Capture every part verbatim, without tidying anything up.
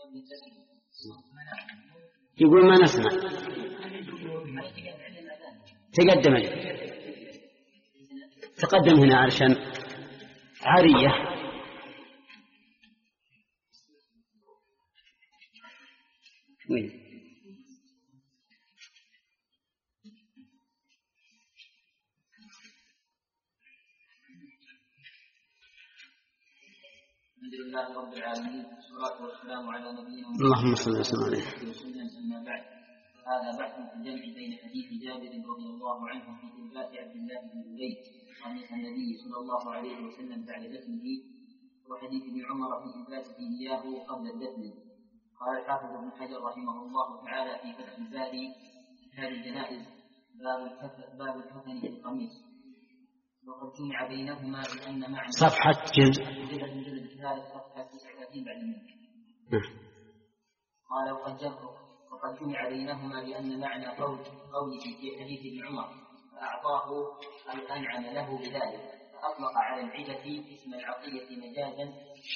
يقول ما نسمع. تقدم لي. تقدم هنا علشان عارية. وين؟ الحمد لله رب العالمين والصلاة والسلام على نبينا محمد اللهم صل وسلم عليه. أما بعد، هذا بحث في الجمع بين حديث جابر رضي الله عنه في إنبات عبد الله بن أبي قميص النبي صلى الله عليه وسلم بعد دفنه، وحديث ابن عمر في إنباته إياه قبل الدفن. قال الحافظ ابن حجر رحمه الله تعالى في فتح الباري كتاب الجنائز باب الكفن في القميص، وقد جمع بينهما بأن معنى صفحة جزء صفحة تسعة وثلاثين بعد المئة. قال وقد جمع بينهما بأن معنى قول قوله في حديث ابن عمر فأعطاه أي أنعم له بذلك، فأطلق على العدة اسم العطية مجازا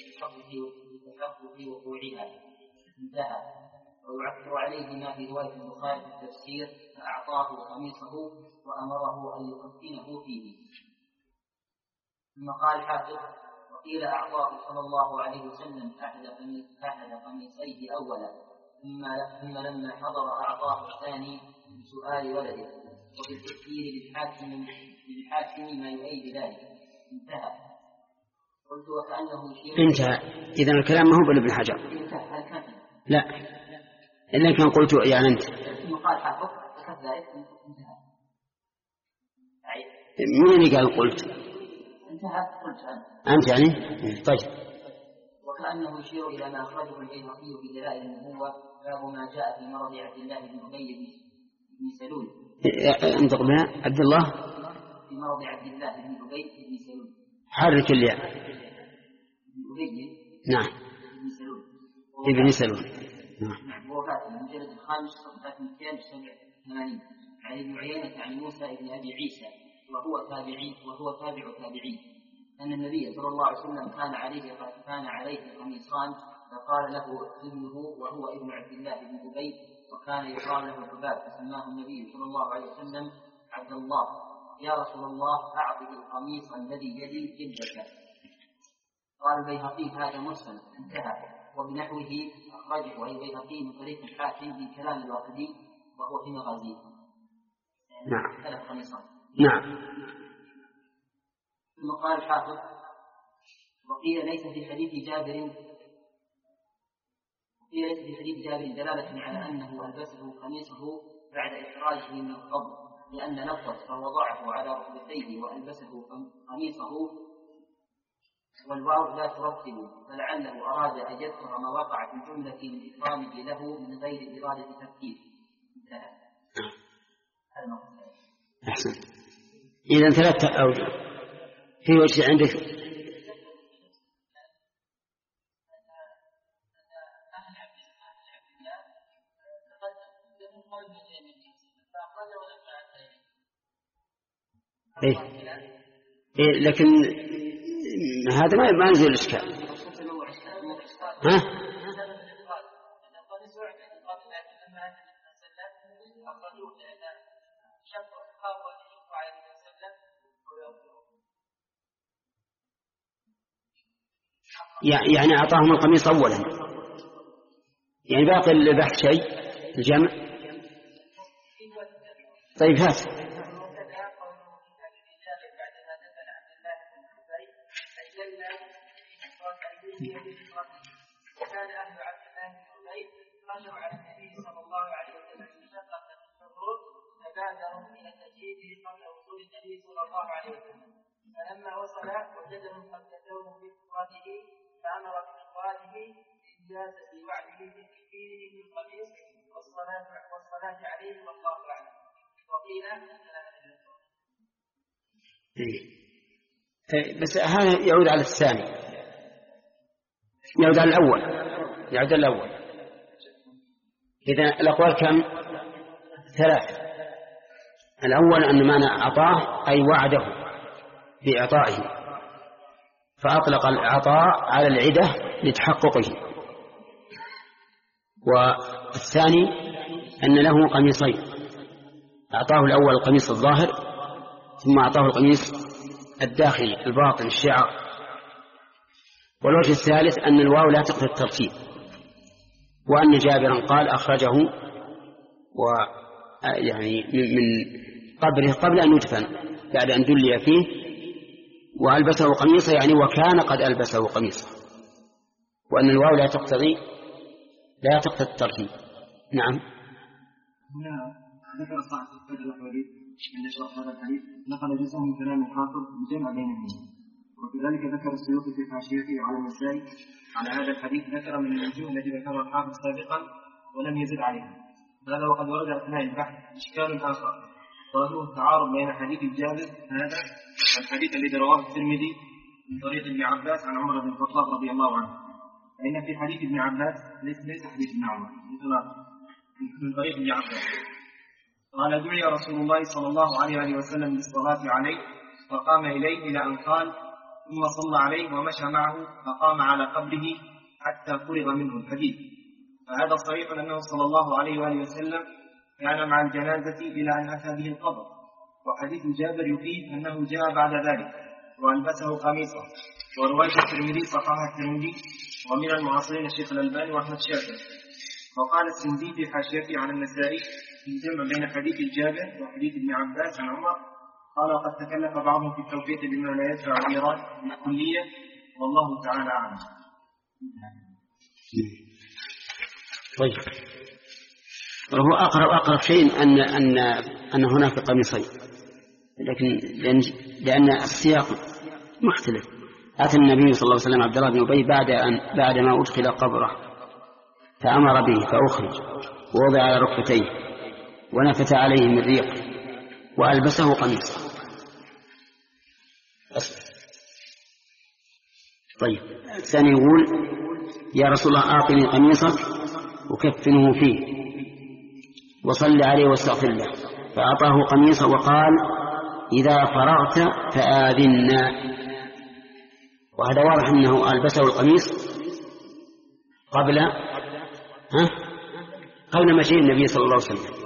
لتحقق وقوعها، انتهى. ويعثر عليه ما في رواية البخاري في التفسير فأعطاه قميصه وأمره أن يكفنه فيه. ثم قال حافظ وقيل أعطاه صلى الله عليه وسلم أحد قميصيه أولا، ثم لما حضر أعطاه الثاني بسؤال ولده، وفي التفسير للحاكم للحاكم ما يؤيد ذلك، انتهى. قلت وكأنه يشير انتهى. إذن الكلام ما هو بابن حجر. انتهى. لا إلا كان قلت يعني أنت. ثم قال حافظ فكذلك انتهى. من اللي قال قلت؟ انتهى قلت أنت. أنت يعني؟ طيب. وكأنه يشير إلى ما أخرجه البيهقي في دلائل النبوة باب ما جاء في مرض عبد الله بن أبي بن سلول. انطق بها عبد الله. في مرض عبد الله بن أبي بن سلول. حرك الياء. أبي. نعم. بن سلول. ابن سلول. نعم. وفاته من المجلد الخامس صفحة مئتين وسبعة وثمانين عن ابن عيينة عن موسى بن أبي عيسى وهو تابعي وهو تابع تابعي أن النبي صلى الله عليه وسلم كان عليه كان عليه قميصان، فقال له ابنه وهو ابن عبد الله بن أبي وكان يقال له حباب، فسماه النبي صلى الله عليه وسلم عبد الله. يا رسول الله أعطه القميص الذي يلي جلدك. قال البيهقي هذا مرسل، انتهى. وبنحوه أخرجه البيهقي من طريق الحاكم من كلام الواقدي وهو في مغازيه. نعم. ثلاث قميصان. نعم. ثم قال الحافظ وقيل ليس في حديث جابر وقيل ليس في حديث جابر دلالة على أنه ألبسه قميصه بعد إخراجه من القبر، لأن لفظ فوضعه على ركبتيه وألبسه قميصه والواو لا ترتب، فلعله أراد أن يذكر ما وقع في الجملة من إكرامه له من غير إرادة تفكير، انتهى. أحسن. إذن ثلاثة أوجه. في وجه عندك إيه؟ إيه لكن هذا ما ما ينزل الإشكال. ها؟ يعني أعطاهم القميص أولا، يعني باقي البحث شيء الجمع. طيب هات. وكان أهل عبد الله بن أبي خرجوا على النبي صلى الله عليه وسلم في شقة الشهور، فبادروا إلى تجهيزه قبل وصول النبي صلى الله عليه وسلم، فلما وصل وجدهم قد كتبوا في إخراجه فأمر بإخراجه إجازة وعده بتكفيره بالقميص والصلاة والصلاة عليه والله أعلم. وقيل بس هذا يعود على الثاني، يعود على الأول، يعود على الأول. إذا الأقوال كم؟ ثلاثة. الأول أن معنى أعطاه أي وعده بإعطائه، فأطلق الإعطاء على العدة لتحققه. والثاني أن له قميصين، أعطاه الأول القميص الظاهر ثم أعطاه القميص الداخلي الباطن الشعر. والوجه الثالث أن الواو لا تقتضي الترتيب، وأن جابرا قال أخرجه ويعني من قبره قبل أن يدفن بعد أن دلي فيه وألبسه قميصا، يعني وكان قد ألبسه قميصا، وأن الواو لا تقتضي لا تقتضي الترتيب. نعم. هنا ذكر صاحب الفتح الحديث عند شرح هذا الحديث نقل جزءا من كلام الحافظ بجمع بينهما، وكذلك ذكر السيوطي في حاشيته على النسائي على هذا الحديث ذكر من الوجوه التي ذكرها الحافظ سابقا ولم يزد عليها. هذا وقد ورد أثناء البحث إشكال آخر وهو التعارض بين حديث جابر هذا والحديث الذي رواه الترمذي من طريق ابن عباس عن عمر بن الخطاب رضي الله عنه. فإن في حديث ابن عباس ليس ليس حديث ابن عمر من طريق ابن عباس قال دعي رسول الله صلى الله عليه وسلم بالصلاة عليه فقام إليه إلى أن قال ثم صلى عليه ومشى معه فقام على قبره حتى فرغ منه الحديث. فهذا صريح أنه صلى الله عليه وآله وسلم كان مع الجنازة إلى أن أتى به القبر. وحديث جابر يفيد أنه جاء بعد ذلك وألبسه قميصا. ورواية الترمذي صححها الترمذي ومن المعاصرين الشيخ الألباني وأحمد شاكر. وقال السندي في حاشيته على النسائي في الجمع بين حديث جابر وحديث ابن عباس عن عمر قال قد تكلف بعضهم في التوقيت بما لا يدفع الإيراد بالكلية والله تعالى أعلم. طيب، وهو أقرب أقرب شيء أن أن أن هناك قميصين، لكن لأن, لأن السياق مختلف. أتى النبي صلى الله عليه وسلم عبد الله بن أبي بعد أن بعد ما أدخل قبره فأمر به فأخرج ووضع على ركبتيه ونفث عليه من ريق وألبسه قميصا. طيب، الثاني يقول يا رسول الله أعطني قميصك وكفنه فيه وصل عليه واستغفر له، فأعطاه قميصا وقال إذا فرغت فآذنا. وهذا واضح أنه ألبسه القميص قبل ها قبل مجيء النبي صلى الله عليه وسلم.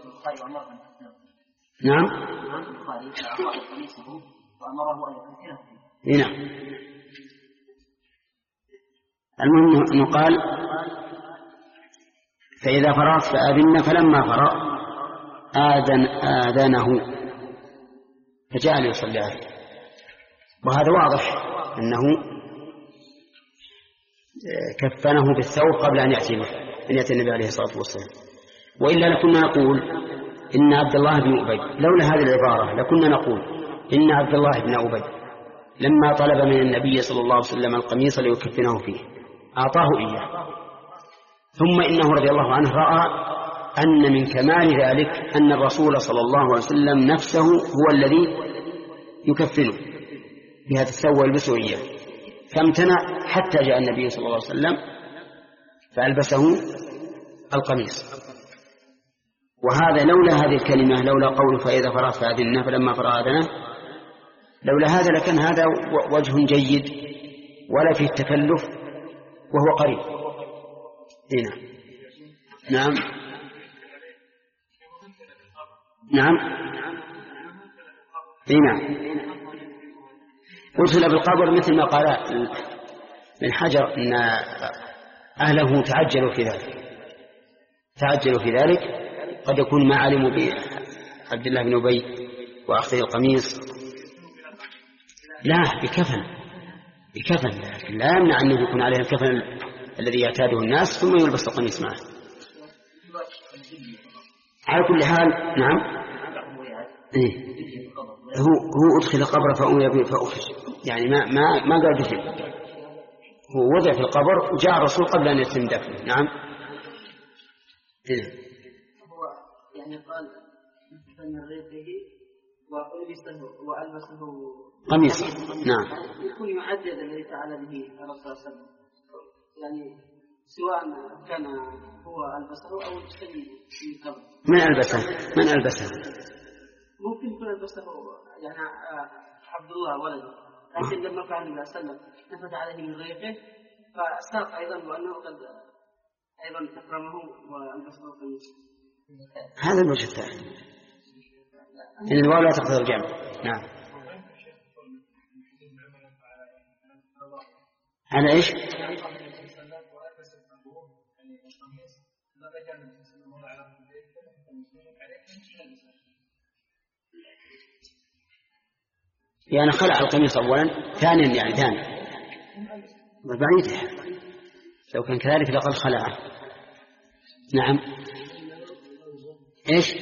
نعم. نعم. المهم أنه قال فإذا فرغت فآذنا، فلما فرغ آذن آذنه فجعل يصلي عليه. وهذا واضح أنه كفنه بالثوب قبل أن يأتي به أن يأتي النبي عليه الصلاة والسلام. وإلا لكنا نقول إن عبد الله بن أبي، لولا هذه العبارة لكنا نقول إن عبد الله بن أبي لما طلب من النبي صلى الله عليه وسلم القميص ليكفنه فيه أعطاه إياه، ثم إنه رضي الله عنه رأى أن من كمال ذلك أن الرسول صلى الله عليه وسلم نفسه هو الذي يكفنه بهذا الثوب ويلبسه إياه، فامتنع حتى جاء النبي صلى الله عليه وسلم فألبسه القميص. وهذا لولا هذه الكلمة، لولا قول فإذا فرغت فأذنا فلما فرغ آذنه، لولا هذا لكان هذا وجه جيد ولا فيه التكلف وهو قريب. هنا نعم نعم هنا أدخل بالقبر مثل ما قال من حجر أن أهله تعجلوا في ذلك تعجلوا في ذلك قد يكون ما علموا بعبد الله بن أبي وأخذ القميص. لا، بكفن بكفن لكن لا يمنع أنه يكون عليه الكفن الذي يعتاده الناس ثم يلبس القميص معه. على كل حال نعم إيه؟ هو هو أدخل قبره فأمي به فأخرج، يعني ما ما ما قال دفن، هو وضع في القبر وجاء الرسول قبل أن يتم دفنه. نعم. إيه؟ هو يعني قال من ريقه وألبسه وألبسه قميص. نعم. يكون يعدد الذي فعل به الرسول صلى الله عليه وسلم، يعني سواء كان هو ألبسه أو الشيء في قبل. من ألبسه؟ من ألبسه؟ ممكن يكون ألبسه يعني عبد الله ولده، لكن لما فعل النبي صلى الله عليه وسلم نفث عليه من ريقه فساق أيضا وأنه قد أيضا أكرمه وألبسه القميص. هذا الوجه الثاني، إن الواو لا تقتضي الجمع. نعم. على إيش؟ يعني خلع القميص أولا، ثانيا يعني ثاني بعيد، لو كان كذلك لقد خلعه. نعم. إيش؟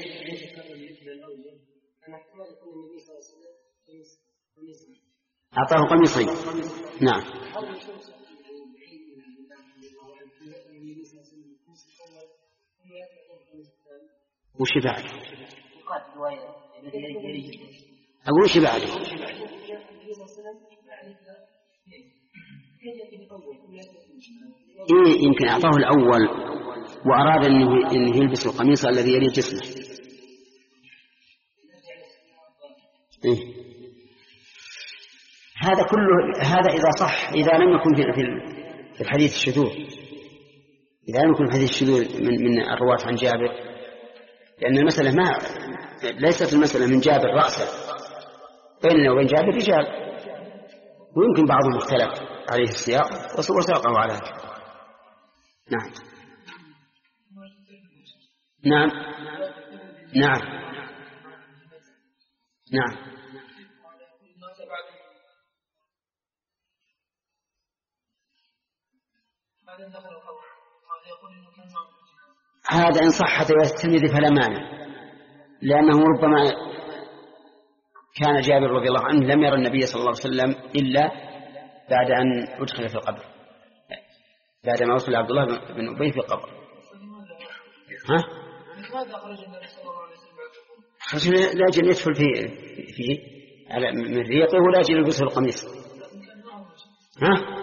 أعطاه قميصين. نعم. وش بعد؟ أقول وش بعد؟ إيه يمكن أعطاه الأول وأراد أنه يلبس القميص الذي يلي جسمه. إيه؟ هذا كله، هذا إذا صح، إذا لم يكن في الحديث الشذوذ، إذا لم يكن في الحديث الشذوذ من من الرواة عن جابر، لأن المسألة ما ليست المسألة من جابر رأسه، بيننا وبين جابر رجال، ويمكن بعضهم اختلف عليه السياق وساقه على هذا. نعم. نعم. نعم. نعم. هذا إن صحت ويستند فلا مانع، لأنه ربما كان جابر رضي الله عنه لم يرى النبي صلى الله عليه وسلم إلا بعد أن أدخل في القبر، بعد ما وصل عبد الله بن أبي في القبر. ها؟ خشن لاجل يدخل فيه فيه على من ريقه ولاجل يلبسه القميص. ها؟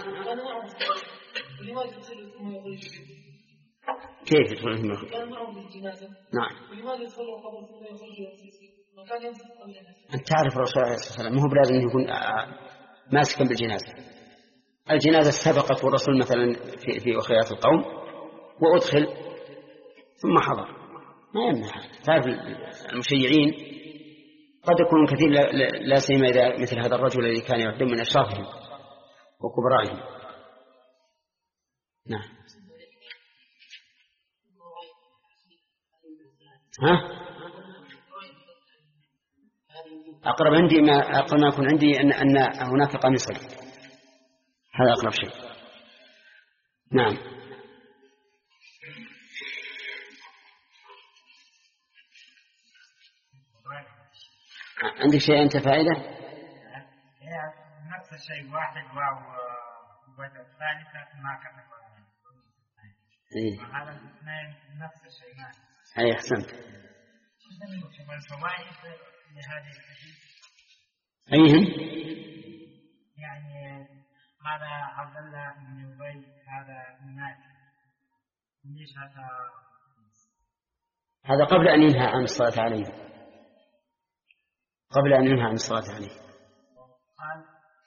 كيف يدخل فيه؟ نعم. أنت تعرف الرسول عليه الصلاة والسلام مو بلازم يكون ماسكا بالجنازة. الجنازة سبقت والرسول مثلا في في أخريات القوم وأدخل ثم حضر، ما يمنع. تعرف المشيعين قد يكون كثير، لا سيما إذا مثل هذا الرجل الذي كان يعد من أشرافهم وكبرائهم. نعم. ها؟ أقرب عندي ما أقرب ما يكون عندي أن أن هناك قميص، هذا أقرب شيء. نعم. عندك شيء أنت فائدة؟ نفس الشيء واحد واو والثالثة ما كتب. إيه. وهذا الاثنين نفس الشيء. أي أحسنت. والفوائد لهذه الحديث أيهم؟ يعني هذا عبد الله بن أبي هذا منافق، ليش هذا؟ هذا قبل أن ينهى عن الصلاة عليه، قبل أن ينهى عن الصلاة عليه. قال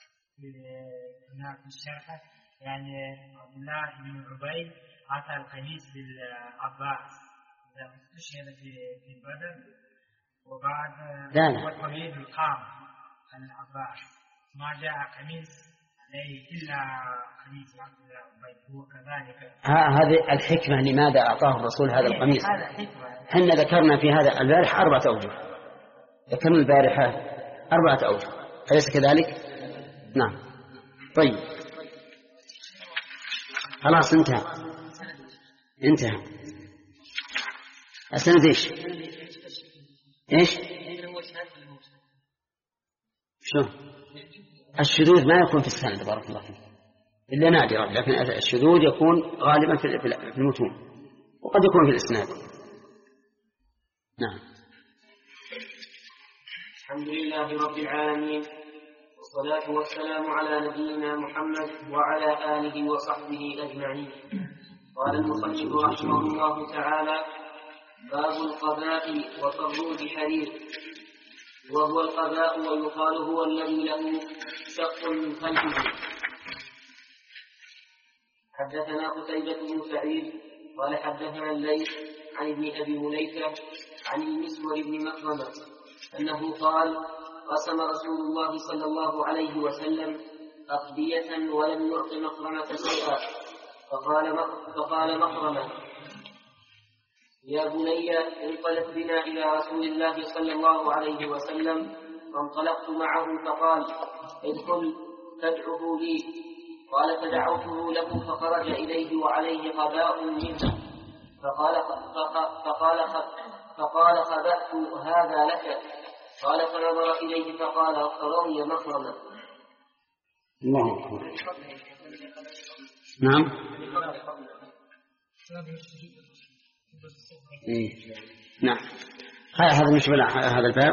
في الشرح يعني عبد الله بن أبي أعطى القميص للعباس إذا استشهد في بدر، وبعد وتريد القام عن العباس ما جاء قميص عليه إلا قميص عبد الله بن أبي، هو كذلك. هذه الحكمة لماذا أعطاه الرسول هذا القميص. حنا ذكرنا في هذا البارح أربعة أوجه، ذكرنا البارحة أربعة أوجه، أليس كذلك؟ نعم. طيب خلاص انتهى انتهى السند. ايش ايش شو الشذوذ ما يكون في السند بارك الله فيك إلا نادرا، لكن الشذوذ يكون غالبا في المتون وقد يكون في الإسناد. نعم. الحمد لله رب العالمين، والصلاة والسلام على نبينا محمد وعلى آله وصحبه أجمعين. قال المصنف رحمه الله تعالى: باب القباء وطروج حرير. وهو القباء ويقال هو الذي له شق من خلفه. حدثنا قتيبة بن سعيد قال حدثنا الليث عن ابن أبي مليكة عن المسور بن مخرمة أنه قال قسم رسول الله صلى الله عليه وسلم أقدية ولم يعط مخرمة شيئا فقال فقال مخرمة يا بني انطلق بنا إلى رسول الله صلى الله عليه وسلم فانطلقت معه فقال ادخل فادعه لي قال فدعوته له فخرج إليه وعليه قباء منه فقال فقال فقال خبأت هذا لك قال فنظر إليه فقال رضي مخرمة. الله أكبر. نعم. إيه. نعم. هذا مشبه هذا الباب.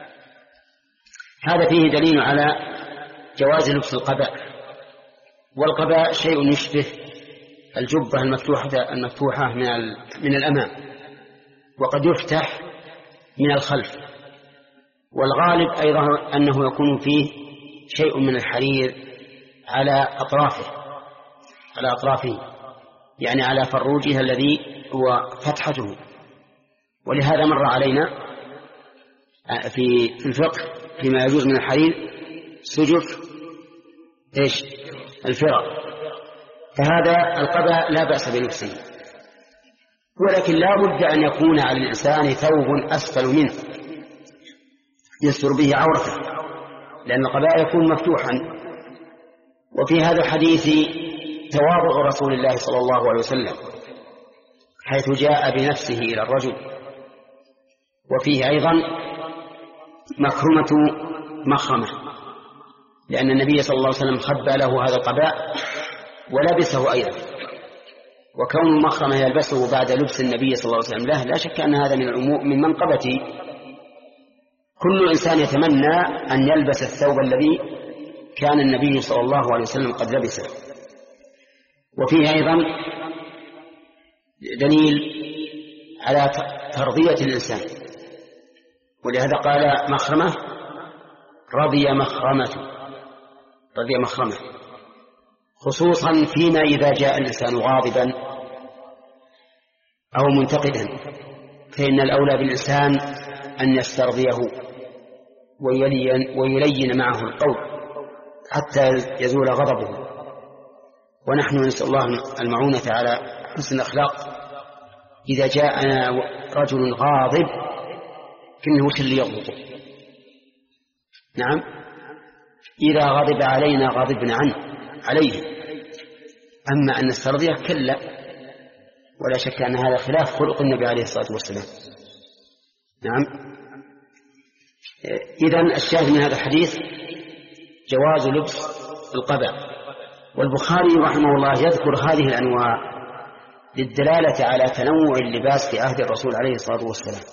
هذا فيه دليل على جواز لبس القباء، والقباء شيء يشبه الجبة المفتوحة المفتوحة من من الأمام، وقد يفتح من الخلف، والغالب أيضا أنه يكون فيه شيء من الحرير على أطرافه على أطرافه يعني على فروجها الذي هو فتحته. ولهذا مر علينا في الفقه فيما يجوز من الحرير سجف إيش الفرق، فهذا القباء لا بأس بلبسه، ولكن لا بد أن يكون على الإنسان ثوب أسفل منه يستر به عورته، لأن القباء يكون مفتوحا. وفي هذا الحديث تواضع رسول الله صلى الله عليه وسلم حيث جاء بنفسه إلى الرجل. وفيه أيضا مكرمة مخرمة، لأن النبي صلى الله عليه وسلم خبى له هذا القباء ولبسه أيضا، وكون المخرمة يلبسه بعد لبس النبي صلى الله عليه وسلم له لا شك أن هذا من العموم من منقبته. كل إنسان يتمنى أن يلبس الثوب الذي كان النبي صلى الله عليه وسلم قد لبسه. وفيه أيضا دليل على ترضية الإنسان، ولهذا قال مخرمة رضي مخرمة رضي مخرمة، خصوصا فيما إذا جاء الإنسان غاضبا أو منتقدا، فإن الأولى بالإنسان أن يسترضيه ويلين معه القول حتى يزول غضبه. ونحن نسأل الله المعونة على حسن الأخلاق. إذا جاءنا رجل غاضب كنه وش اللي يغضبه؟ نعم، إذا غضب علينا غضبنا عنه عليه، أما أن نسترضيه كلا، ولا شك أن هذا خلاف خلق النبي عليه الصلاة والسلام. نعم. إذن الشاهد من هذا الحديث جواز لبس القباء. والبخاري رحمه الله يذكر هذه الأنواع للدلالة على تنوع اللباس في عهد الرسول عليه الصلاة والسلام،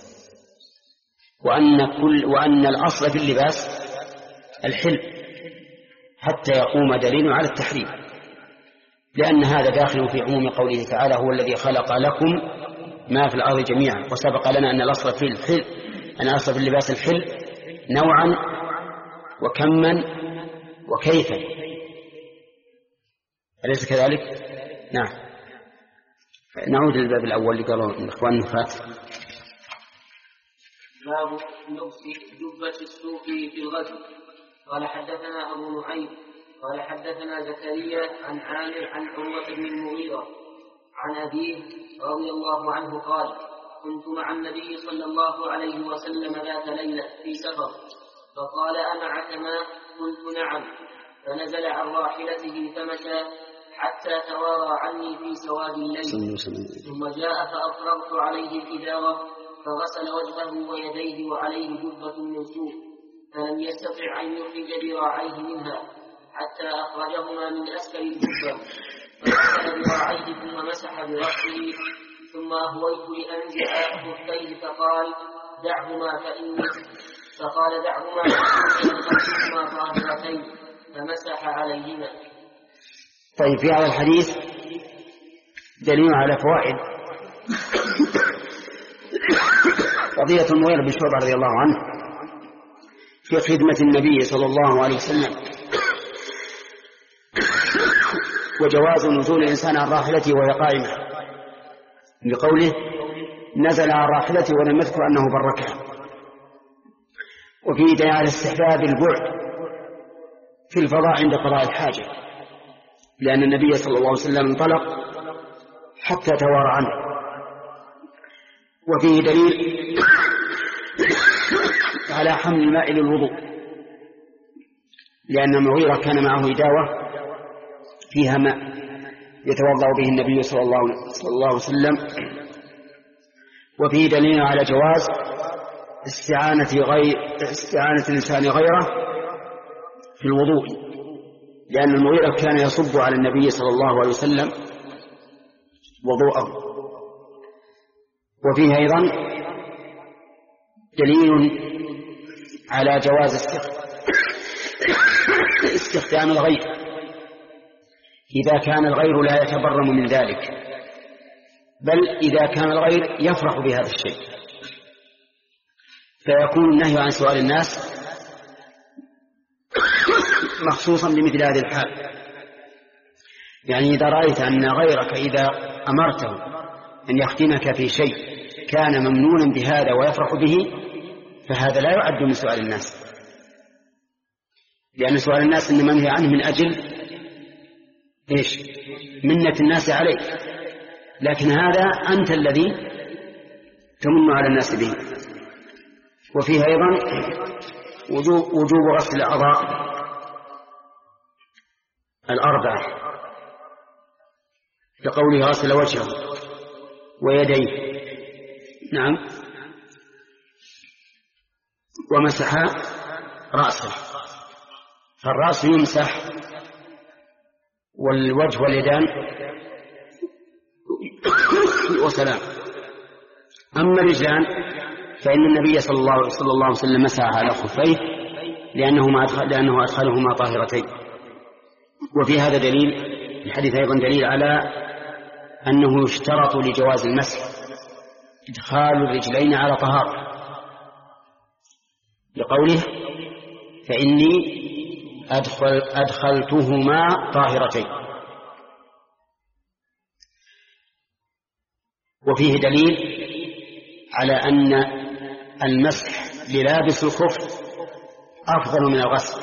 وأن, كل وأن الأصل في اللباس الحل حتى يقوم دليل على التحريم، لأن هذا داخل في عموم قوله تعالى هو الذي خلق لكم ما في الأرض جميعا. وسبق لنا أن الأصل في الحل أن الأصل في اللباس الحل نوعا وكما وكيفا، أليس كذلك؟ نعم. نعود للباب الأول اللي قالوا الإخوان النفات. باب لبس جبة السوق في الغزو. قال حدثنا أبو نعيم قال حدثنا زكريا عن عامر عن عروة بن المغيرة عن أبيه رضي الله عنه قال كنت مع النبي صلى الله عليه وسلم ذات ليلة في سفر، فقال أمعك ماء؟ قلت نعم، فنزل عن راحلته فمشى حتى توارى عني في سواد الليل، ثم جاء فأفرغت عليه الإدارة فغسل وجهه ويديه وعليه جبة من سوء، فلم يستطع أن يخرج ذراعيه منها حتى أخرجهما من أسفل الجبة، فغسل ذراعيه ثم مسح برأسه، ثم أهويت لأنزع خفيه فقال دعهما فإني فقال دعهما فإنهما طاهرتين، فمسح عليهما. طيب، في هذا الحديث دليل على فوائد. قضية المغيرة بن شعبة رضي الله عنه في خدمة النبي صلى الله عليه وسلم، وجواز نزول الإنسان عن راحلته وهي قائمة، بقوله نزل على راحلته ولم يذكر أنه بركها. وفيه دليل على استحباب البعد في الفضاء عند قضاء الحاجة، لأن النبي صلى الله عليه وسلم انطلق حتى توارى عنه. وفيه دليل على حمل الماء للوضوء، لأن المغيرة كان معه إداوة فيها ماء يتوضأ به النبي صلى الله عليه وسلم. وفيه دليل على جواز استعانة غير استعانة الإنسان غيره في الوضوء، لأن المغيرة كان يصب على النبي صلى الله عليه وسلم وضوءه. وفيه أيضا دليل على جواز استخدام الغير إذا كان الغير لا يتبرم من ذلك، بل إذا كان الغير يفرح بهذا الشيء، فيكون النهي عن سؤال الناس مخصوصا بمثل هذه الحال. يعني إذا رأيت أن غيرك إذا أمرته أن يخدمك في شيء كان ممنونا بهذا ويفرح به، فهذا لا يعد من سؤال الناس، لأن سؤال الناس إنما منهي عنه من أجل إيش؟ منة الناس عليك، لكن هذا أنت الذي تمن على الناس به. وفيه أيضا وجوب, وجوب غسل الأعضاء الأربعة، كقوله غسل وجهه ويديه، نعم، ومسح رأسه، فالرأس يمسح والوجه واليدان وسلام. أما الرجلان فإن النبي صلى الله, صلى الله عليه وسلم مسح على خفيه لأنه, أدخل لأنه أدخلهما طاهرتين. وفي هذا دليل الحديث أيضا دليل على أنه يشترط لجواز المسح إدخال الرجلين على طهارة، لقوله فإني أدخل أدخلتهما طاهرتين. وفيه دليل على أن المسح للابس الخف أفضل من الغسل،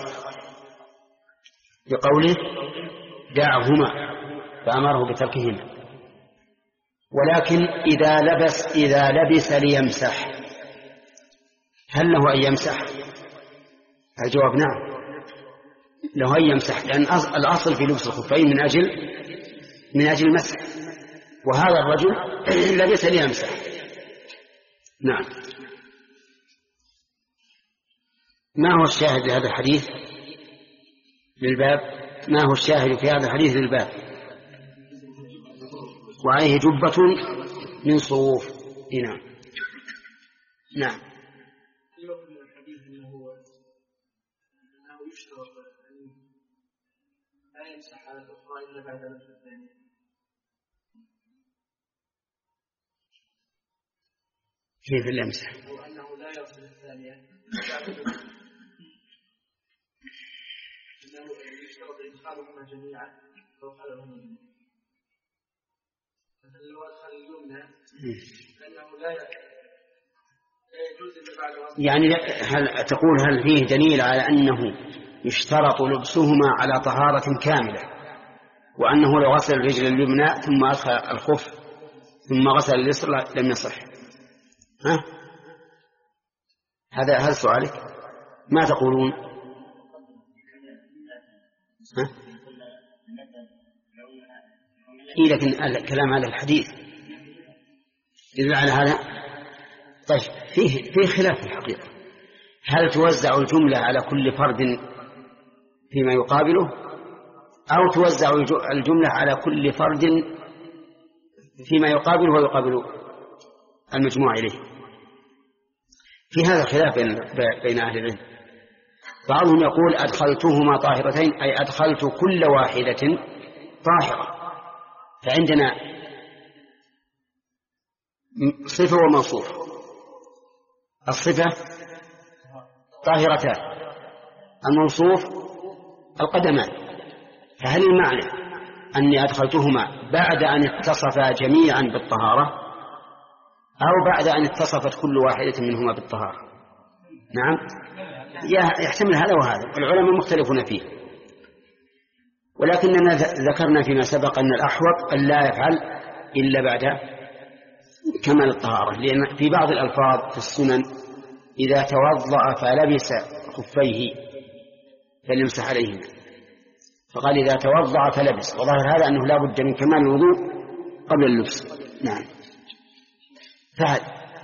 لقوله دعهما فأمره بتركهما. ولكن إذا لبس إذا لبس ليمسح هل له أن يمسح؟ الجواب نعم، له أن يمسح، لأن الأصل في لبس الخفين من أجل من أجل المسح، وهذا الرجل لبس ليمسح. نعم. ما هو الشاهد لهذا الحديث للباب؟ ما هو الشاهد في هذا الحديث للباب؟ وعليه جبة من صوف. نعم نعم. يمسح على الأخرى إلا بعد لبس الثاني. كيف اللمسة؟ وأنه لا يغسل الثانية إنه يشترط إدخالهما جميعا فأدخلهما جميعا. مثلا لو أدخل اليمنى فإنه لا يجوز إلا بعد غسل. يعني هل تقول هل فيه دليل على أنه يشترط لبسهما على طهارة كاملة، وأنه لو غسل الرجل اليمنى ثم أدخل الخف ثم غسل اليسرى لم يصح؟ ها؟ هذا هل سؤالك؟ ما تقولون؟ ها؟ إيه، لكن الكلام على الحديث يدل على هذا. طيب فيه فيه خلاف في الحقيقة، هل توزع الجملة على كل فرد فيما يقابله، أو توزع الجملة على كل فرد فيما يقابله ويقابل المجموع إليه؟ في هذا خلاف بين أهل العلم. بعضهم يقول أدخلتهما طاهرتين، أي أدخلت كل واحدة طاهرة، فعندنا صفة وموصوف. الصفة طاهرتان، الموصوف القدمان، فهل المعنى أني أدخلتهما بعد أن اتصفا جميعا بالطهارة، أو بعد أن اتصفت كل واحدة منهما بالطهارة. نعم، يحتمل هذا وهذا، العلماء مختلفون فيه، ولكننا ذكرنا فيما سبق أن الأحوط أن لا يفعل إلا بعد كمال الطهارة، لأن في بعض الألفاظ في السنن إذا توضأ فلبس خفيه فليمسح عليهما، فقال إذا توضأ فلبس، وظاهر هذا أنه لا بد من كمال الوضوء قبل اللبس. نعم. فهد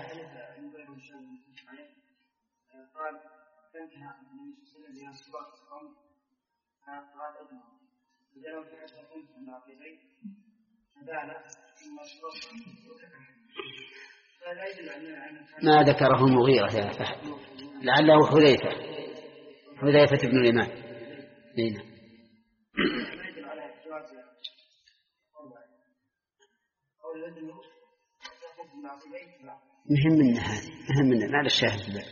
ما ذكره المغيرة يا فهد، لعله حذيفة حذيفة بن اليمان. هنا مهم من هذه مهم من هذا الشاهد له.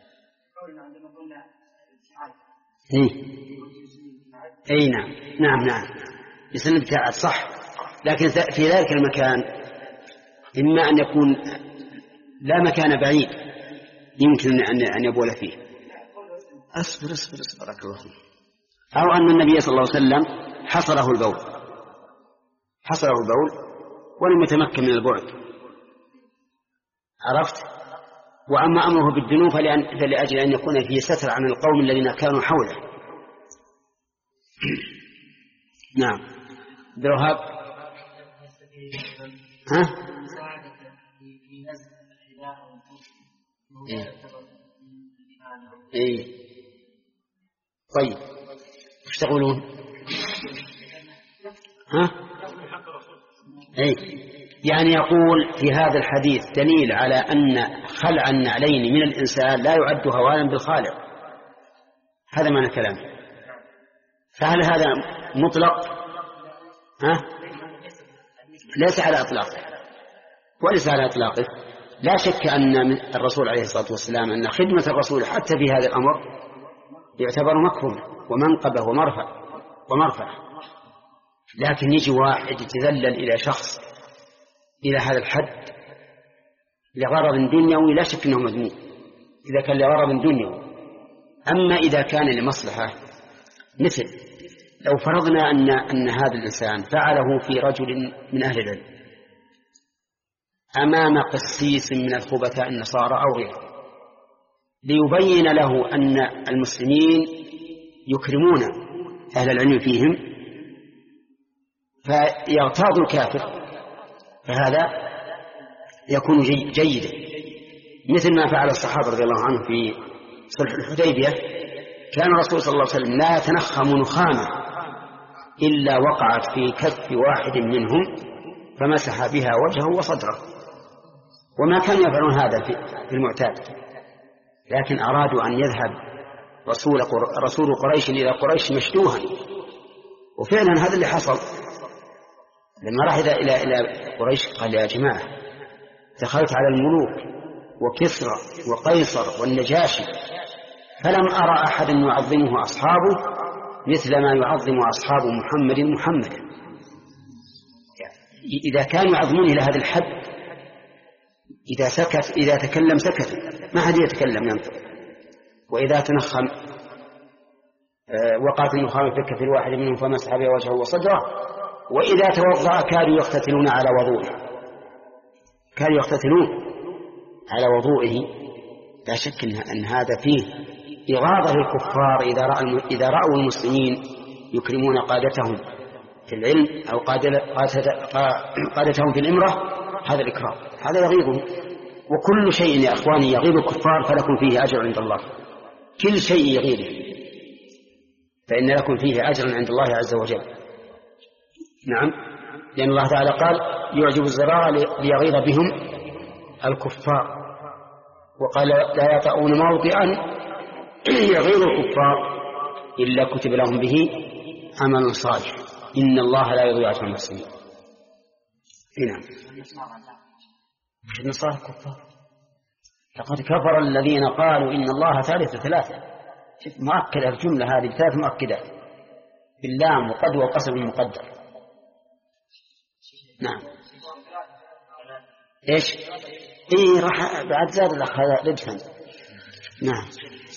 إيه؟ أي نعم نعم نعم يسن ابتعاد صح، لكن في ذلك المكان إما أن يكون لا مكان بعيد يمكن أن يبول فيه. أصبر أصبر أصبر أكبر. أو أن النبي صلى الله عليه وسلم حصره البول حصره البول ولم يتمكن من البعد، عرفت؟ وأما أمره بالدنو فلأجل أن يكون فيه ستر عن القوم الذين كانوا حوله. نعم. برهاب ها؟ إيه. إيه. طيب وش تقولون؟ ها؟ إيه. يعني يقول في هذا الحديث دليل على أن خلع النعلين من الإنسان لا يعد هوانا بالخالق، هذا معنى كلامه. فهل هذا مطلق؟ ها؟ ليس على إطلاقه وليس على إطلاقه. لا شك أن الرسول عليه الصلاة والسلام أن خدمة الرسول حتى في هذا الأمر يعتبر مكرمة ومنقبة ومرفع ومرفع، لكن يجي واحد يتذلل إلى شخص إلى هذا الحد لغرض دنيوي لا شك أنه مذموم إذا كان لغرض دنيوي. أما إذا كان لمصلحة، مثل لو فرضنا أن أن هذا الإنسان فعله في رجل من أهل العلم أمام قسيس من الخبثاء النصارى أو غيره ليبين له أن المسلمين يكرمون أهل العلم فيهم فيغتاظ الكافر، فهذا يكون جي جيدا، مثل ما فعل الصحابة رضي الله عنهم في صلح الحديبية. كان الرسول صلى الله عليه وسلم لا يتنخم نخامة إلا وقعت في كف واحد منهم فمسح بها وجهه وصدره، وما كانوا يفعلون هذا في المعتاد، لكن أرادوا أن يذهب رسول رسول قريش إلى قريش مشدوها، وفعلا هذا اللي حصل. لما راح إلى إلى قريش قال يا جماعة دخلت على الملوك وكسرى وقيصر والنجاشي فلم أرى أحدا يعظمه أصحابه مثل ما يعظم أصحاب محمد محمدا. إذا كانوا يعظمون إلى هذا الحد إذا سكت إذا تكلم سكت ما حد يتكلم ينطق، وإذا تنخم وقعت النخامة في كف الواحد منهم فمسح بها وجهه وصدره، وإذا توضأ كانوا يقتتلون على وضوئه كانوا يقتتلون على وضوئه. لا شك أن هذا فيه إغاظة للكفار إذا رأوا إذا رأوا المسلمين يكرمون قادتهم في العلم أو قادتهم في الإمرة، هذا الإكرام هذا يغيظهم. وكل شيء يا أخواني يغيظ الكفار فلكم فيه أجر عند الله، كل شيء يغيظه فإن لكم فيه أجر عند الله عز وجل. نعم، لأن الله تعالى قال يعجب الزراع ليغيظ بهم الكفار، وقال لا يطؤون موطئا يغيظ الكفار إلا كتب لهم به عمل صالح إن الله لا يضيع أجر المحسنين. نعم، النصارى كفار، لقد كفر الذين قالوا إن الله ثالث ثلاثة. مؤكدة الجملة هذه بثلاث مؤكدات باللام وقد وقسم مقدر. نعم. إيش؟ إيه راح بعد زاد الأخ هذا لبسا. نعم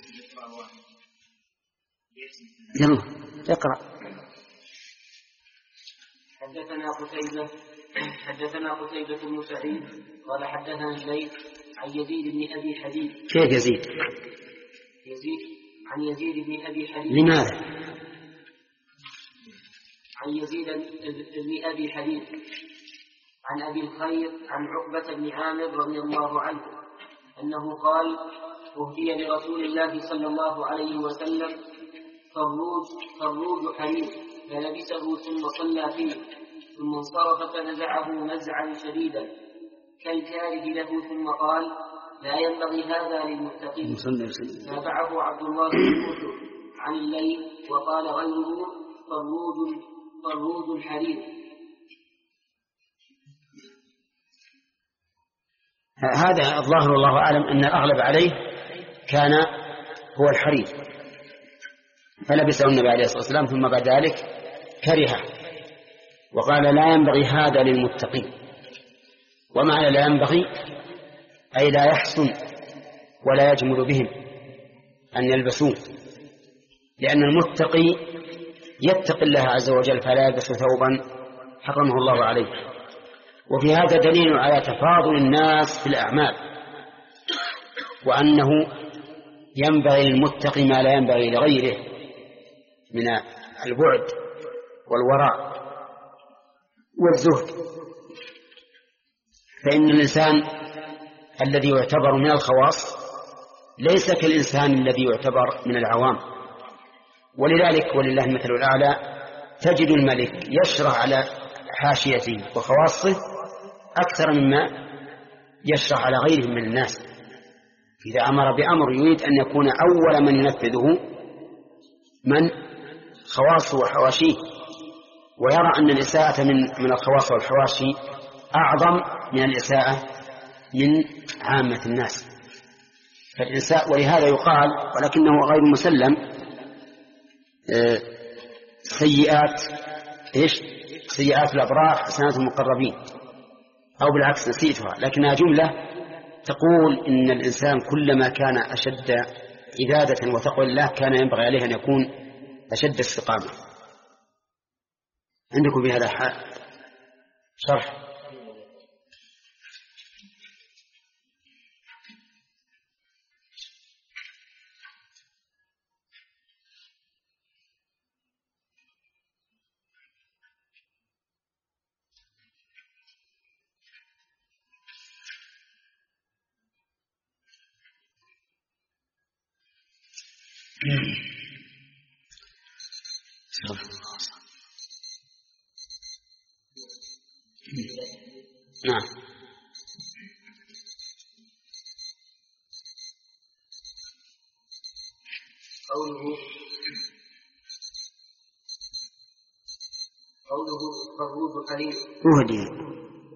يلا اقرأ. حدثنا قتيبة حدثنا قتيبة بن سعيد قال حدثنا الليث عن يزيد بن أبي حبيب. كيف يزيد؟ يزيد عن يزيد بن أبي حبيب. لماذا؟ عن يزيد بن أبي حبيب عن أبي الخير عن عقبة بن عامر رضي الله عنه أنه قال أهدي لرسول الله صلى الله عليه وسلم فروج فروج حرير فلبسه ثم صلى فيه ثم انصرف فنزعه نزعا شديدا كالكاره له ثم قال لا ينبغي هذا للمتقين. تابعه عبد الله بن يوسف عن الليل وقال غيره فروج فروج الحرير. هذا الظاهر والله أعلم أن الأغلب عليه كان هو الحرير، فلبسه النبي عليه الصلاة والسلام ثم بعد ذلك كرهه وقال لا ينبغي هذا للمتقين. ومعنى لا ينبغي أي لا يحسن ولا يجمل بهم أن يلبسوه، لأن المتقي يتقي الله عز وجل فلا يلبس ثوبا حرمه الله عليه. وفي هذا دليل على تفاضل الناس في الأعمال، وأنه ينبغي للمتقي ما لا ينبغي لغيره من البعد والوراء والزهد. فإن الإنسان الذي يعتبر من الخواص ليس كالإنسان الذي يعتبر من العوام. ولذلك ولله المثل الأعلى تجد الملك يشرح على حاشيته وخواصه أكثر مما يشرح على غيره من الناس. إذا أمر بأمر يريد أن يكون أول من ينفذه من خواصه وحواشيه، ويرى أن الإساءة من من الخواص والحواشي أعظم من الإساءة من عامة الناس. فالإنساء ولهذا يقال ولكنه غير مسلم سيئات إيش سيئات الأبرار حسنات المقربين، أو بالعكس نسيتها، لكنها جملة تقول إن الإنسان كلما كان أشد عبادة وتقوى الله كان ينبغي عليه أن يكون أشد استقامة. عندكم في هذا شرح؟ نعم. قوله قوله فروج حرير أهدي.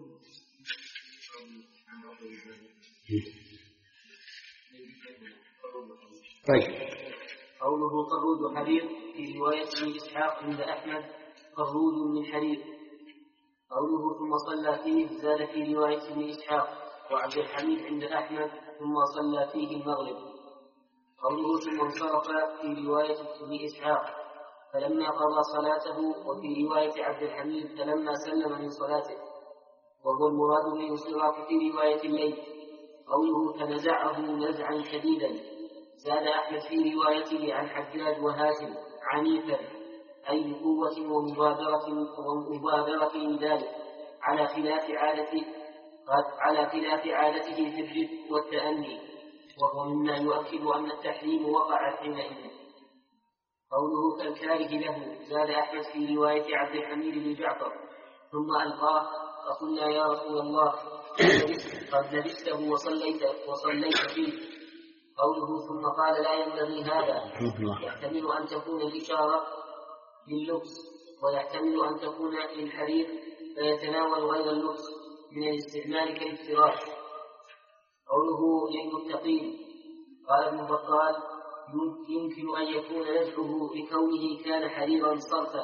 طيب. قوله فروج حرير في رواية ابن إسحاق عند أحمد فروج من حرير. قوله ثم صلى فيه زاد في رواية ابن إسحاق وعبد الحميد عند أحمد ثم صلى فيه المغرب. قوله ثم انصرف في رواية ابن إسحاق فلما قضى صلاته، وفي رواية عبد الحميد فلما سلم من صلاته، وهو المراد بالانصراف في رواية الليل. قوله فنزعه نزعا شديدا زاد أحمد في روايته عن حجاج وهاشم عنيفا أي بقوة ومبادرة ومبادرة لذلك على خلاف عادته على خلاف عادته في الرفق والتأني، وهو مما يؤكد أن التحريم وقع حينئذ. قوله كالكاره له زاد أحمد في رواية عبد الحميد بن جعفر ثم ألقاه فقلنا يا رسول الله قد لبسته وصليت وصليت فيه. قوله ثم قال لا ينبغي هذا يحتمل أن تكون الإشارة لللبس، ويحتمل أن تكون للحرير فيتناول غير اللبس من الاستعمال كالافتراش. قوله للمتقين قال ابن بطال يمكن أن يكون نزعه لكونه كان حريرا صرفا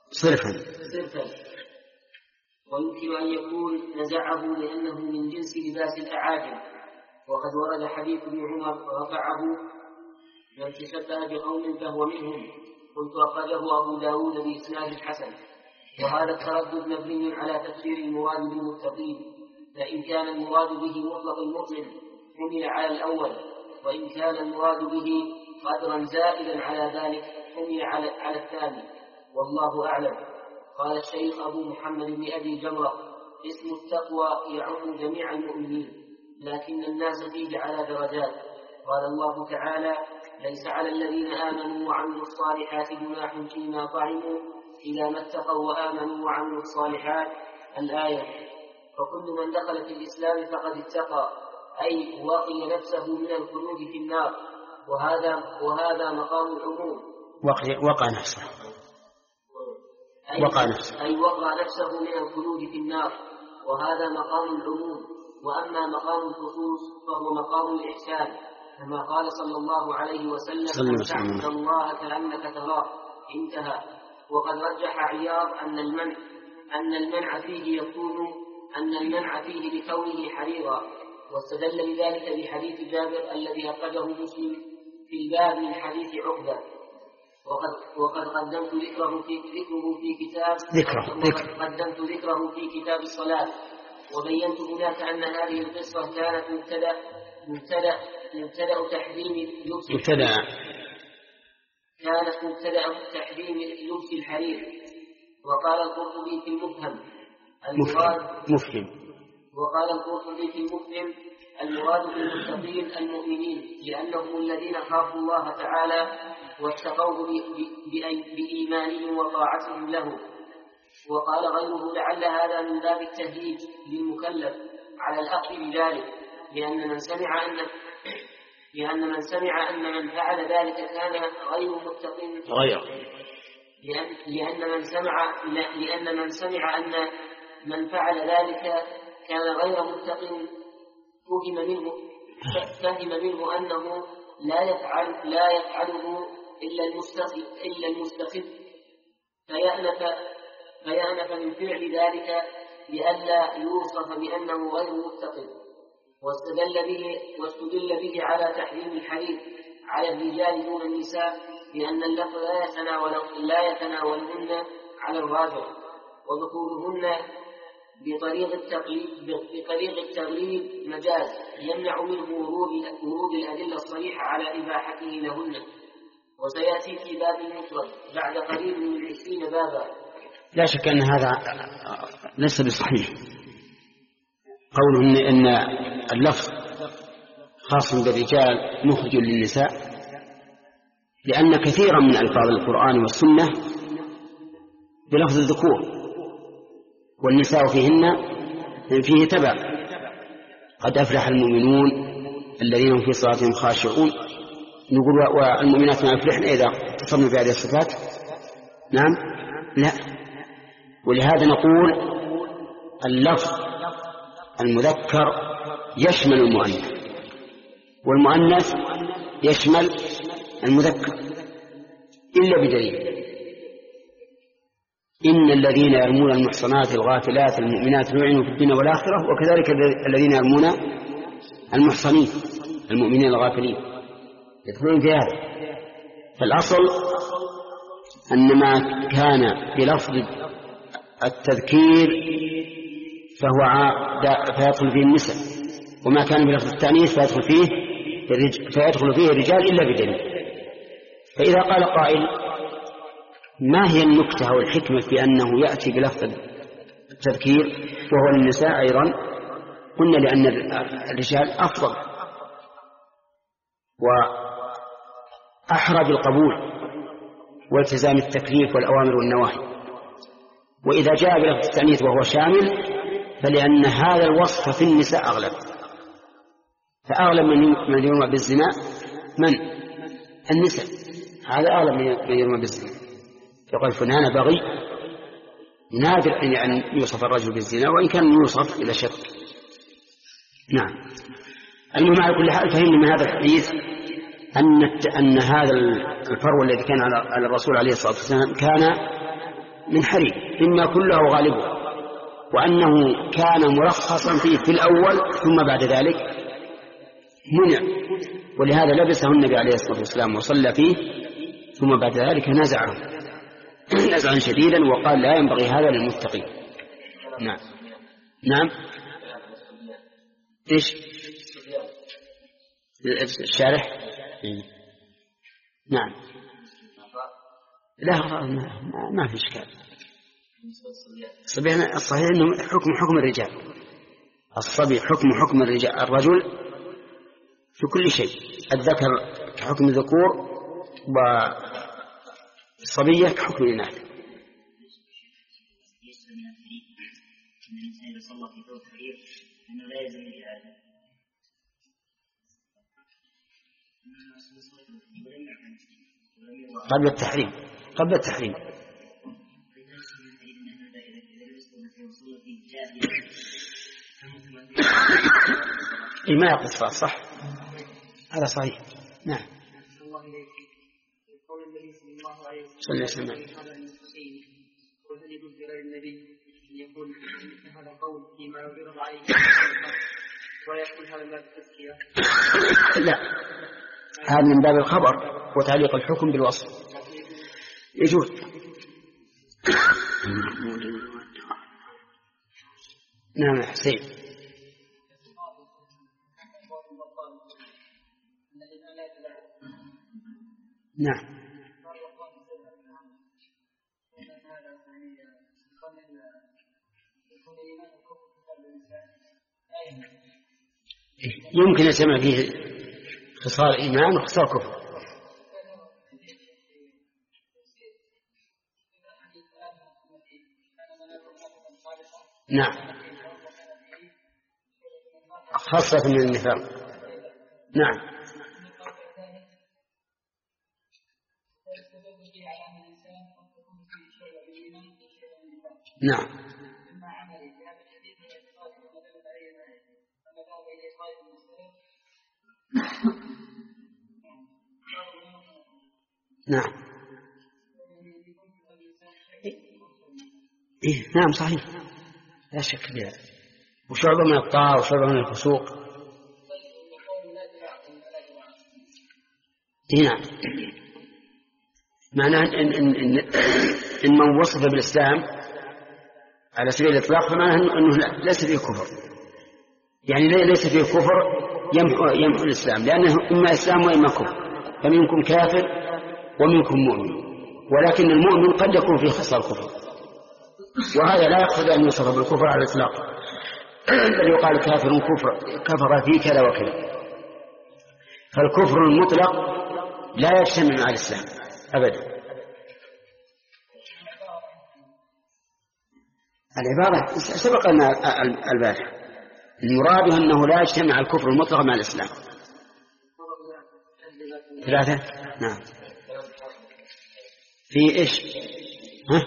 صرفا صرفا ويمكن أن يكون نزعه لأنه من جنس لباس الأعاجم. وقد ورد حديث ابن عمر رفعه: من تشبه بقوم فهو منهم. قلت أخرجه أبو داود بإسناد حسن. وهذا التردد مبني على تفسير المراد بالمتقين، فإن كان المراد به مطلق المؤمن حمل على الأول، وإن كان المراد به قدرا زائدا على ذلك حمل على, على الثاني، والله أعلم. قال الشيخ أبو محمد بن أبي جمرة: اسم التقوى يعم جميع المؤمنين، لكن الناس فيه على درجات. قال الله تعالى: ليس على الذين آمنوا وعملوا الصالحات جناح فيما طعموا إذا ما اتقوا وآمنوا وعملوا الصالحات. الآية. فكل من دخل في الإسلام فقد اتقى، أي وقي نفسه من الخلود في النار، وهذا وهذا مقام العموم. وقع نفسه أي وقع نفسه أي وقع نفسه من الخلود في النار، وهذا مقام العموم. وأما مقام الخصوص فهو مقام الإحسان، كما قال صلى الله عليه وسلم: تعبد الله كأنك تراه. انتهى. وقد رجح عياض أن المنع أن المنع فيه يكون أن المنع فيه لكونه حريرا، واستدل لذلك بحديث جابر الذي أخرجه مسلم في الباب من حديث عقبة. وقد وقد قدمت ذكره في ذكره في كتاب ذكره وقد قدمت ذكره في كتاب الصلاة، وبينت هناك أن هذه القصة كانت مبتدأ مبتدأ مبتدأ تحريم لبس مبتدأ كانت مبتدأ تحريم لبس الحرير. وقال القرطبي في المفهم المراد مفهم وقال القرطبي في المفهم المراد بالمتقين المؤمنين، لأنهم الذين خافوا الله تعالى واتقوه بإيمانهم وطاعتهم له. وقال غيره: لعل هذا من باب التهديد للمكلف على الأخذ بذلك، لأن من سمع أن لأن من سمع أن من فعل ذلك كان غير متق غير لأن لأن من سمع لأن من سمع أن من فعل ذلك كان غير متق فهم منه فهم منه أنه لا يفعل لا يفعله إلا المستخف إلا المستخف فيأنف فيأنف من فعل ذلك لئلا يوصف بأنه غير متق. واستدل به واستدل به على تحريم الحرير على الرجال دون النساء، لأن اللفظ لا يتناول لا يتناولهن على الراجح، ودخولهن بطريق التقليد بطريق التغليب مجاز يمنع منه ورود الأدلة الصريحة على إباحته لهن. وسيأتي في باب المفرد بعد قريب من عشرين بابا. لا شك أن هذا ليس بصحيح، قوله إن اللفظ خاص بالرجال مخرج للنساء، لأن كثيرا من ألفاظ القرآن والسنة بلفظ الذكور، والنساء فيهن فيه تبع. قد أفلح المؤمنون الذين هم في صلاتهم خاشعون، نقول والمؤمنات ما يفلحن إذا اتصلنا بهذه الصفات؟ نعم، لا. ولهذا نقول اللفظ المذكر يشمل المؤنث، والمؤنث يشمل المذكر إلا بدليل: إن الذين يرمون المحصنات الغافلات المؤمنات لعنوا في الدنيا والآخرة، وكذلك الذين يرمون المحصنين المؤمنين الغافلين يدخلون في هذا. فالأصل أن ما كان بلفظ التذكير فهو فيدخل فيه النساء، وما كان بلفظ التأنيث فيدخل فيه فيدخل فيه الرجال إلا بدليل. فإذا قال قائل: ما هي النكتة أو الحكمة في أنه يأتي بلفظ التذكير وهو للنساء أيضا؟ قلنا لأن الرجال أفضل وأحرى بالقبول والتزام التكليف والأوامر والنواهي. وإذا جاء بلفظ التأنيث وهو شامل فلأن هذا الوصف في النساء أغلب، فأغلب من يرمى بالزنا من؟ النساء. هذا أغلب من يرمى بالزنا. يقول فلان بغي، نادر أن يوصف الرجل بالزنا، وإن كان يوصف إلى شك. نعم. المهم على كل حال فهمنا من هذا الحديث أن أن هذا الفرو الذي كان على الرسول عليه الصلاة والسلام كان من حرير، إما كله أو غالبه، وأنه كان مرخصا فيه في الأول ثم بعد ذلك منع، ولهذا لبسه النبي عليه الصلاة والسلام وصلى فيه، ثم بعد ذلك نزعه نزعا شديدا وقال لا ينبغي هذا للمتقين. نعم نعم إيش الشارح؟ نعم لا ما, ما في إشكال. الصبي الصحيح أنه حكم حكم الرجال، الصبي حكم حكم الرجال الرجل في كل شيء، الذكر كحكم الذكور والصبية كحكم الإناث. قبل التحريم قبل التحريم إيه ما يقص صح، هذا صحيح. نعم صلى الله عليه وسلم. يقول هذا قول فيما يعرض عليه ويقول هذا من التزكية. لا، هذا من باب الخبر وتعليق الحكم بالوصف يجوز. نعم يا حسين. نعم يمكن يسمع فيه خصال إيمان وخصال كفر. نعم خاصة من النفاق. نعم نعم نعم إيه نعم صحيح لا شك بها، وشعبة من الطاعة وشعبة من الفسوق. إيه نعم معناه إن, إن, إن, إن من وصف بالإسلام على سبيل الإطلاق فمعناه أنه ليس فيه كفر، يعني ليس فيه كفر يمحو, يمحو الإسلام، لأنه إما إسلام وإما كفر، فمنكم كافر ومنكم مؤمن، ولكن المؤمن قد يكون فيه خصال الكفر، وهذا لا يقصد أن يوصف بالكفر على الإطلاق، بل يقال كافر كفر كفر فيه كذا وكذا. فالكفر المطلق لا يجتمع مع الإسلام أبدا. العبارة سبق أن البارح المراد أنه لا يجتمع الكفر المطلق مع الإسلام. ثلاثة. نعم في إيش ها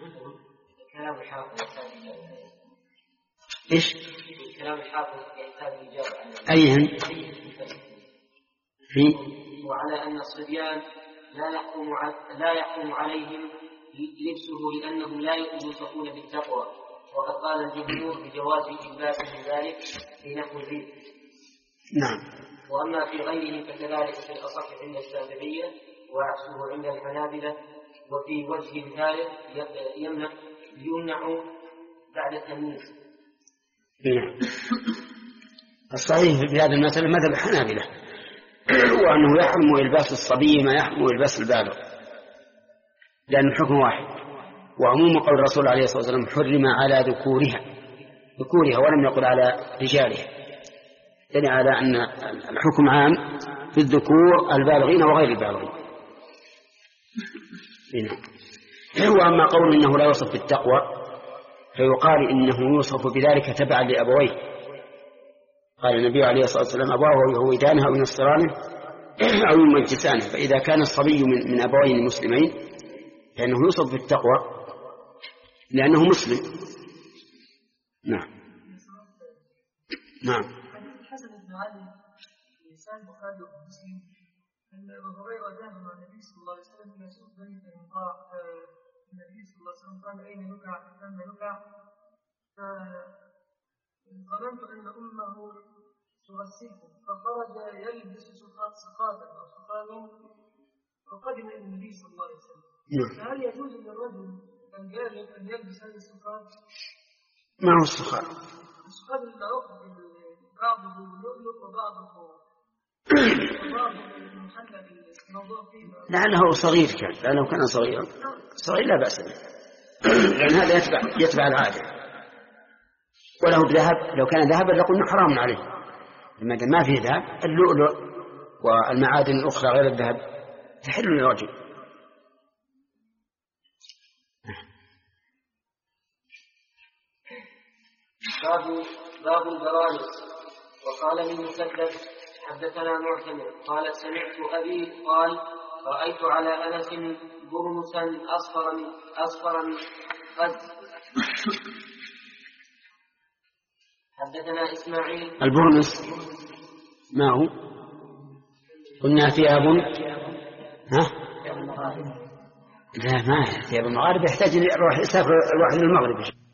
إيش كلام الحافظ يحتاج إجابة أيهن في وعلى أن الصبيان لا يحكم لا يحكم عليهم لبسه لأنهم لا يوصفون بالتقوى، وقد قال الجمهور بجواز إلباسهم ذلك في نحو الريب. نعم. وأما في غيره فكذلك في الأصح عند الشافعية وعكسه عند الحنابلة. وفي وجه ثالث يمنع يمنع بعد التمييز. نعم. الصحيح في هذا المثل مذهب الحنابلة وأنه يحرم إلباس الصبي ما يحرم إلباس البالغ، لأن الحكم واحد، وعموم قول الرسول عليه الصلاة والسلام حرم على ذكورها ذكورها ولم يقل على رجالها، يعني على أن الحكم عام في الذكور البالغين وغير البالغين. وأما قول إنه لا يوصف بالتقوى فيقال إنه يوصف بذلك تبعا لأبويه. قال النبي عليه الصلاة والسلام أبواه يهودانه أو ينصرانه أو يمجسانه، فإذا كان الصبي من, من أبوين مسلمين فإنه يوصف بالتقوى لأنه مسلم. نعم نعم. حسن بن علي لسان البخاري ومسلم أن أبا هريرة ذهب مع النبي صلى الله عليه وسلم إلى سوق بني قينقاع، النبي صلى الله عليه وسلم قال أين نكع؟ أين نكع؟ ظننت أن أمه تغسله فخرج يلبس سقاطا أو سقاما وقدم إلى النبي صلى الله عليه وسلم. فهل يجوز للرجل أن جارب أن يلبس هذا السقاط؟ ما هو السقاط؟ السقاط العقد بعضه لؤلؤ وبعضه وبعضه محلى بالموضوع فيه. لعله صغير كان، لأنه كان صغيرا صغير لا بأس به، لأن هذا يتبع يتبع العادة. وله بذهب، لو كان ذهبا لقلنا حرام عليه، لما ما فيه ذهب اللؤلؤ والمعادن الأخرى غير الذهب تحل للرجل. باب باب البرانس. وقال لي مسدد حدثنا معتمر قال سمعت أبي قال رأيت على أنس برنسا أصفر من أصفر من قد. حدثنا إسماعيل. البرنس ما هو؟ قلنا ثياب ها؟ لا ما ثياب المغارب يحتاج يروح يسافر الواحد للمغرب.